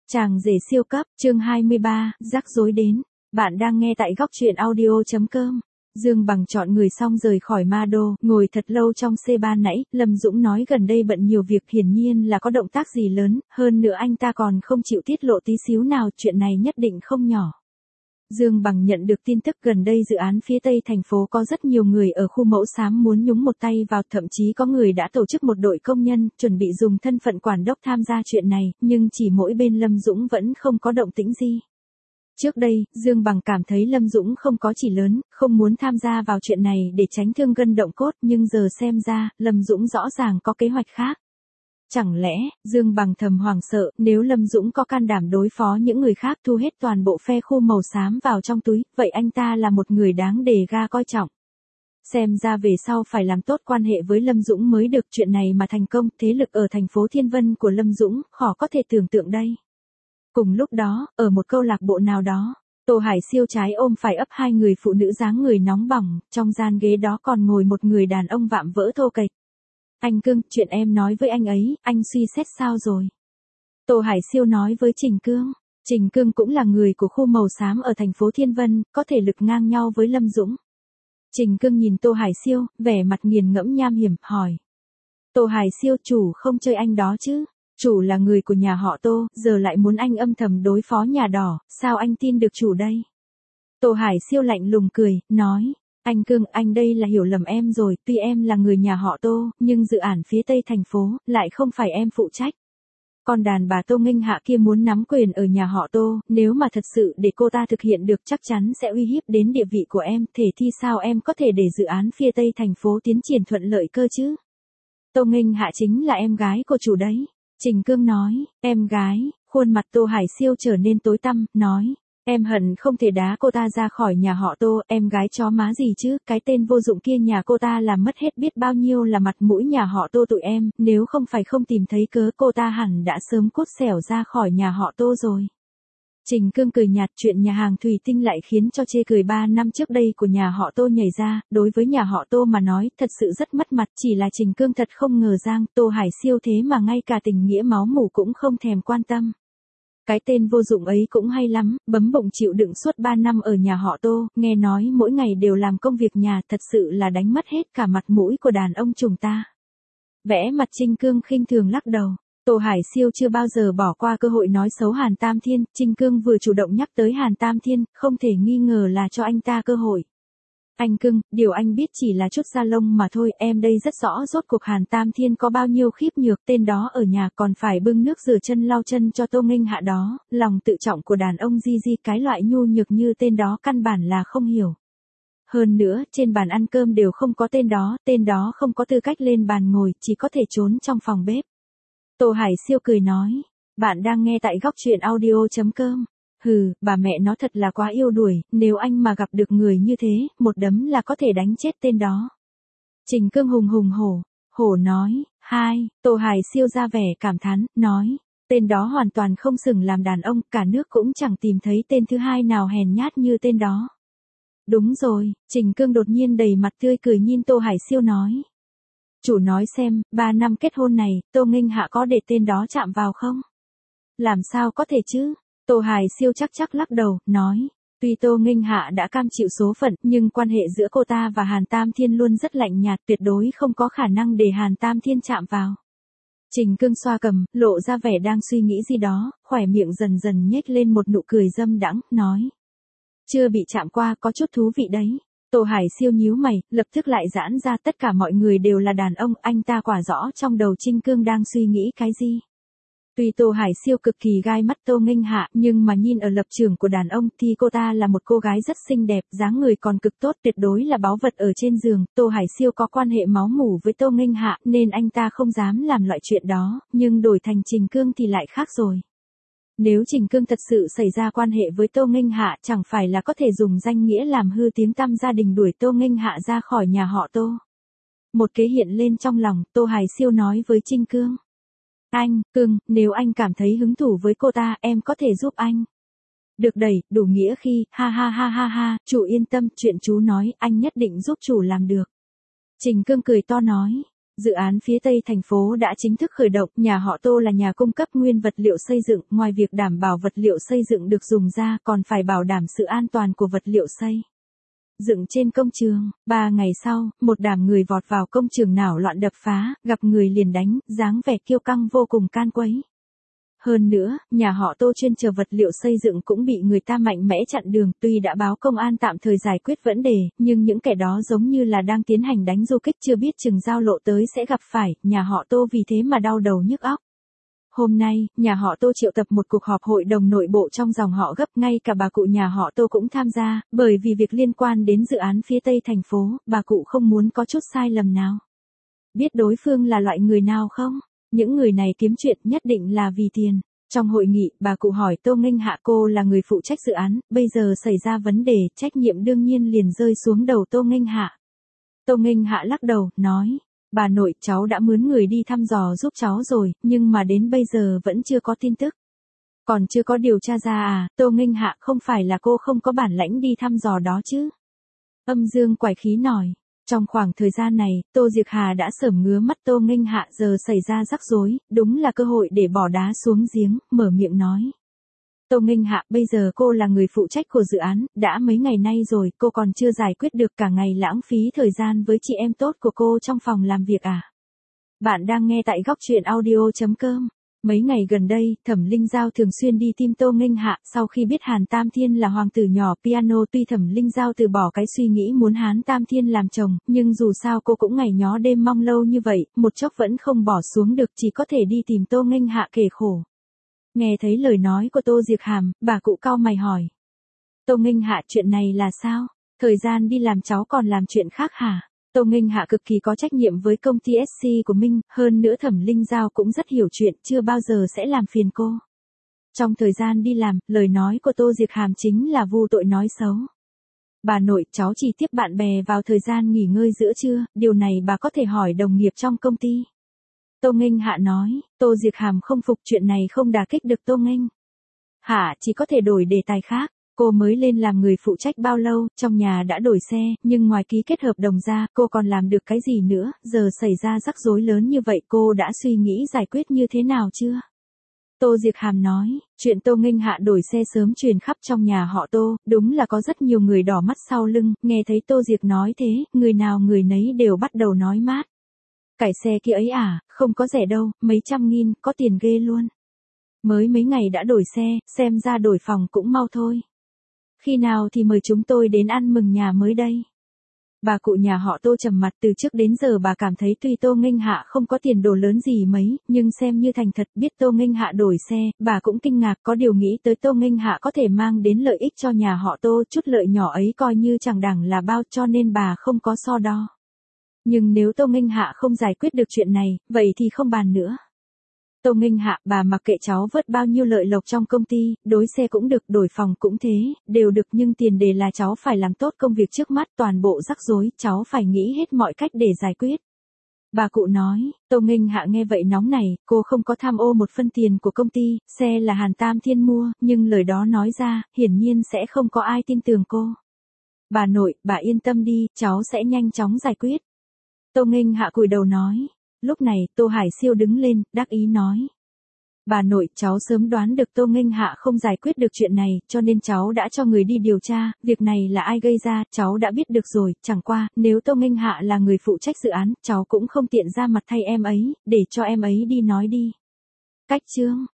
Chàng rể siêu cấp, chương 23, rắc rối đến. Bạn đang nghe tại góc truyện audio.com. Dương Bằng chọn người xong rời khỏi Ma Đô, ngồi thật lâu trong xe ban nãy, Lâm Dũng nói gần đây bận nhiều việc, hiển nhiên là có động tác gì lớn, hơn nữa anh ta còn không chịu tiết lộ tí xíu nào, chuyện này nhất định không nhỏ. Dương Bằng nhận được tin tức gần đây dự án phía tây thành phố có rất nhiều người ở khu mẫu xám muốn nhúng một tay vào, thậm chí có người đã tổ chức một đội công nhân, chuẩn bị dùng thân phận quản đốc tham gia chuyện này, nhưng chỉ mỗi bên Lâm Dũng vẫn không có động tĩnh gì. Trước đây, Dương Bằng cảm thấy Lâm Dũng không có chỉ lớn, không muốn tham gia vào chuyện này để tránh thương gân động cốt, nhưng giờ xem ra, Lâm Dũng rõ ràng có kế hoạch khác. Chẳng lẽ, Dương Bằng thầm hoảng sợ, nếu Lâm Dũng có can đảm đối phó những người khác thu hết toàn bộ phe khu màu xám vào trong túi, vậy anh ta là một người đáng để ga coi trọng. Xem ra về sau phải làm tốt quan hệ với Lâm Dũng mới được, chuyện này mà thành công, thế lực ở thành phố Thiên Vân của Lâm Dũng, khó có thể tưởng tượng đây. Cùng lúc đó, ở một câu lạc bộ nào đó, Tô Hải Siêu trái ôm phải ấp hai người phụ nữ dáng người nóng bỏng, trong gian ghế đó còn ngồi một người đàn ông vạm vỡ thô kệch. Anh Cương, chuyện em nói với anh ấy, anh suy xét sao rồi? Tô Hải Siêu nói với Trình Cương. Trình Cương cũng là người của khu màu xám ở thành phố Thiên Vân, có thể lực ngang nhau với Lâm Dũng. Trình Cương nhìn Tô Hải Siêu, vẻ mặt nghiền ngẫm nham hiểm, hỏi. Tô Hải Siêu, chủ không chơi anh đó chứ? Chủ là người của nhà họ Tô, giờ lại muốn anh âm thầm đối phó nhà đỏ, sao anh tin được chủ đây? Tô Hải Siêu lạnh lùng cười, nói. Anh Cương, anh đây là hiểu lầm em rồi, tuy em là người nhà họ Tô, nhưng dự án phía tây thành phố, lại không phải em phụ trách. Còn đàn bà Tô Nghênh Hạ kia muốn nắm quyền ở nhà họ Tô, nếu mà thật sự để cô ta thực hiện được chắc chắn sẽ uy hiếp đến địa vị của em, thể thì sao em có thể để dự án phía tây thành phố tiến triển thuận lợi cơ chứ? Tô Nghênh Hạ chính là em gái của chủ đấy. Trình Cương nói, em gái, khuôn mặt Tô Hải Siêu trở nên tối tăm, nói. Em hận không thể đá cô ta ra khỏi nhà họ Tô, em gái chó má gì chứ, cái tên vô dụng kia nhà cô ta làm mất hết biết bao nhiêu là mặt mũi nhà họ Tô tụi em, nếu không phải không tìm thấy cớ cô ta hẳn đã sớm cút xẻo ra khỏi nhà họ Tô rồi. Trình Cương cười nhạt, chuyện nhà hàng thủy tinh lại khiến cho chê cười 3 năm trước đây của nhà họ Tô nhảy ra, đối với nhà họ Tô mà nói thật sự rất mất mặt, chỉ là Trình Cương thật không ngờ rằng Tô Hải Siêu thế mà ngay cả tình nghĩa máu mủ cũng không thèm quan tâm. Cái tên vô dụng ấy cũng hay lắm, bấm bụng chịu đựng suốt 3 năm ở nhà họ Tô, nghe nói mỗi ngày đều làm công việc nhà, thật sự là đánh mất hết cả mặt mũi của đàn ông chúng ta. Vẽ mặt Trình Cương khinh thường lắc đầu. Tô Hải Siêu chưa bao giờ bỏ qua cơ hội nói xấu Hàn Tam Thiên, Trình Cương vừa chủ động nhắc tới Hàn Tam Thiên, không thể nghi ngờ là cho anh ta cơ hội. Anh Cương, điều anh biết chỉ là chút da lông mà thôi, em đây rất rõ rốt cuộc Hàn Tam Thiên có bao nhiêu khiếp nhược, tên đó ở nhà còn phải bưng nước rửa chân lau chân cho Tô Nghênh Hạ đó, lòng tự trọng của đàn ông di cái loại nhu nhược như tên đó căn bản là không hiểu. Hơn nữa, trên bàn ăn cơm đều không có tên đó không có tư cách lên bàn ngồi, chỉ có thể trốn trong phòng bếp. Tô Hải Siêu cười nói, bạn đang nghe tại góc truyện audio.com. Hừ, bà mẹ nó thật là quá yêu đuổi, nếu anh mà gặp được người như thế, một đấm là có thể đánh chết tên đó. Trình Cương hùng hổ nói, Tô Hải Siêu ra vẻ cảm thán, nói, tên đó hoàn toàn không xứng làm đàn ông, cả nước cũng chẳng tìm thấy tên thứ hai nào hèn nhát như tên đó. Đúng rồi, Trình Cương đột nhiên đầy mặt tươi cười nhìn Tô Hải Siêu nói. Chủ nói xem, 3 năm kết hôn này, Tô Nghênh Hạ có để tên đó chạm vào không? Làm sao có thể chứ? Tô Hải Siêu chắc lắc đầu, nói, tuy Tô Nghênh Hạ đã cam chịu số phận, nhưng quan hệ giữa cô ta và Hàn Tam Thiên luôn rất lạnh nhạt, tuyệt đối không có khả năng để Hàn Tam Thiên chạm vào. Trình Cương xoa cầm, lộ ra vẻ đang suy nghĩ gì đó, khỏe miệng dần dần nhếch lên một nụ cười dâm đãng, nói. Chưa bị chạm qua, có chút thú vị đấy. Tô Hải Siêu nhíu mày, lập tức lại giãn ra, tất cả mọi người đều là đàn ông, anh ta quả rõ trong đầu Trình Cương đang suy nghĩ cái gì. Tuy Tô Hải Siêu cực kỳ gai mắt Tô Nghênh Hạ, nhưng mà nhìn ở lập trường của đàn ông thì cô ta là một cô gái rất xinh đẹp, dáng người còn cực tốt, tuyệt đối là báu vật ở trên giường. Tô Hải Siêu có quan hệ máu mủ với Tô Nghênh Hạ nên anh ta không dám làm loại chuyện đó, nhưng đổi thành Trình Cương thì lại khác rồi. Nếu Trình Cương thật sự xảy ra quan hệ với Tô Nghênh Hạ, chẳng phải là có thể dùng danh nghĩa làm hư tiếng tăm gia đình đuổi Tô Nghênh Hạ ra khỏi nhà họ Tô. Một kế hiện lên trong lòng, Tô Hải Siêu nói với Trình Cương. Anh, Cương, nếu anh cảm thấy hứng thú với cô ta, em có thể giúp anh. Được đẩy, đủ nghĩa khi, ha, chủ yên tâm, chuyện chú nói, anh nhất định giúp chủ làm được. Trình Cương cười to nói, Dự án phía Tây thành phố đã chính thức khởi động, nhà họ Tô là nhà cung cấp nguyên vật liệu xây dựng, ngoài việc đảm bảo vật liệu xây dựng được dùng ra, còn phải bảo đảm sự an toàn của vật liệu xây dựng trên công trường. 3 ngày sau, một đám người vọt vào công trường náo loạn đập phá, gặp người liền đánh, dáng vẻ kiêu căng vô cùng can quấy. Hơn nữa, nhà họ Tô chuyên chờ vật liệu xây dựng cũng bị người ta mạnh mẽ chặn đường, tuy đã báo công an tạm thời giải quyết vấn đề, nhưng những kẻ đó giống như là đang tiến hành đánh du kích, chưa biết chừng giao lộ tới sẽ gặp phải, nhà họ Tô vì thế mà đau đầu nhức óc. Hôm nay, nhà họ Tô triệu tập một cuộc họp hội đồng nội bộ trong dòng họ gấp, ngay cả bà cụ nhà họ Tô cũng tham gia, bởi vì việc liên quan đến dự án phía Tây thành phố, bà cụ không muốn có chút sai lầm nào. Biết đối phương là loại người nào không? Những người này kiếm chuyện nhất định là vì tiền. Trong hội nghị, bà cụ hỏi Tô Nghênh Hạ, cô là người phụ trách dự án, bây giờ xảy ra vấn đề, trách nhiệm đương nhiên liền rơi xuống đầu Tô Nghênh Hạ. Tô Nghênh Hạ lắc đầu, nói, bà nội, cháu đã mướn người đi thăm dò giúp cháu rồi, nhưng mà đến bây giờ vẫn chưa có tin tức. Còn chưa có điều tra ra à? Tô Nghênh Hạ, không phải là cô không có bản lãnh đi thăm dò đó chứ? Âm Dương quải khí nói. Trong khoảng thời gian này, Tô Diệc Hà đã sởm ngứa mắt Tô Nghênh Hạ, giờ xảy ra rắc rối, đúng là cơ hội để bỏ đá xuống giếng, mở miệng nói. Tô Nghênh Hạ, bây giờ cô là người phụ trách của dự án, đã mấy ngày nay rồi, cô còn chưa giải quyết được, cả ngày lãng phí thời gian với chị em tốt của cô trong phòng làm việc à? Bạn đang nghe tại góc truyện audio.com. Mấy ngày gần đây, Thẩm Linh Giao thường xuyên đi tìm Tô Nghênh Hạ, sau khi biết Hàn Tam Thiên là hoàng tử nhỏ piano, tuy Thẩm Linh Giao từ bỏ cái suy nghĩ muốn Hàn Tam Thiên làm chồng, nhưng dù sao cô cũng ngày nhó đêm mong lâu như vậy, một chốc vẫn không bỏ xuống được, chỉ có thể đi tìm Tô Nghênh Hạ kể khổ. Nghe thấy lời nói của Tô Diệc Hàm, bà cụ cau mày hỏi. Tô Nghênh Hạ, chuyện này là sao? Thời gian đi làm cháu còn làm chuyện khác hả? Tô Nghênh Hạ cực kỳ có trách nhiệm với công ty SC của mình, hơn nữa Thẩm Linh Giao cũng rất hiểu chuyện, chưa bao giờ sẽ làm phiền cô. Trong thời gian đi làm, lời nói của Tô Diệc Hàm chính là vu tội nói xấu. Bà nội, cháu chỉ tiếp bạn bè vào thời gian nghỉ ngơi giữa trưa, điều này bà có thể hỏi đồng nghiệp trong công ty. Tô Nghênh Hạ nói, Tô Diệc Hàm không phục, chuyện này không đả kích được Tô Nghênh Hạ, chỉ có thể đổi đề tài khác. Cô mới lên làm người phụ trách bao lâu, trong nhà đã đổi xe, nhưng ngoài ký kết hợp đồng ra, cô còn làm được cái gì nữa, giờ xảy ra rắc rối lớn như vậy, cô đã suy nghĩ giải quyết như thế nào chưa? Tô Diệc Hàm nói, chuyện Tô Nghênh Hạ đổi xe sớm truyền khắp trong nhà họ Tô, đúng là có rất nhiều người đỏ mắt sau lưng, nghe thấy Tô Diệc nói thế, người nào người nấy đều bắt đầu nói mát. Cải xe kia ấy à, không có rẻ đâu, mấy trăm nghìn, có tiền ghê luôn. Mới mấy ngày đã đổi xe, xem ra đổi phòng cũng mau thôi. Khi nào thì mời chúng tôi đến ăn mừng nhà mới đây? Bà cụ nhà họ Tô trầm mặt, từ trước đến giờ bà cảm thấy tuy Tô Nghênh Hạ không có tiền đồ lớn gì mấy, nhưng xem như thành thật, biết Tô Nghênh Hạ đổi xe, bà cũng kinh ngạc, có điều nghĩ tới Tô Nghênh Hạ có thể mang đến lợi ích cho nhà họ Tô, chút lợi nhỏ ấy coi như chẳng đẳng là bao, cho nên bà không có so đo. Nhưng nếu Tô Nghênh Hạ không giải quyết được chuyện này, vậy thì không bàn nữa. Tô Nghênh Hạ, bà mặc kệ cháu vớt bao nhiêu lợi lộc trong công ty, đối xe cũng được, đổi phòng cũng thế, đều được, nhưng tiền đề là cháu phải làm tốt công việc trước mắt, toàn bộ rắc rối, cháu phải nghĩ hết mọi cách để giải quyết. Bà cụ nói, Tô Nghênh Hạ nghe vậy nóng này, cô không có tham ô một phân tiền của công ty, xe là Hàn Tam Thiên mua, nhưng lời đó nói ra, hiển nhiên sẽ không có ai tin tưởng cô. Bà nội, bà yên tâm đi, cháu sẽ nhanh chóng giải quyết. Tô Nghênh Hạ cúi đầu nói. Lúc này, Tô Hải Siêu đứng lên, đắc ý nói. Bà nội, cháu sớm đoán được Tô Nghênh Hạ không giải quyết được chuyện này, cho nên cháu đã cho người đi điều tra, việc này là ai gây ra, cháu đã biết được rồi, chẳng qua, nếu Tô Nghênh Hạ là người phụ trách dự án, cháu cũng không tiện ra mặt thay em ấy, để cho em ấy đi nói đi. Cách chương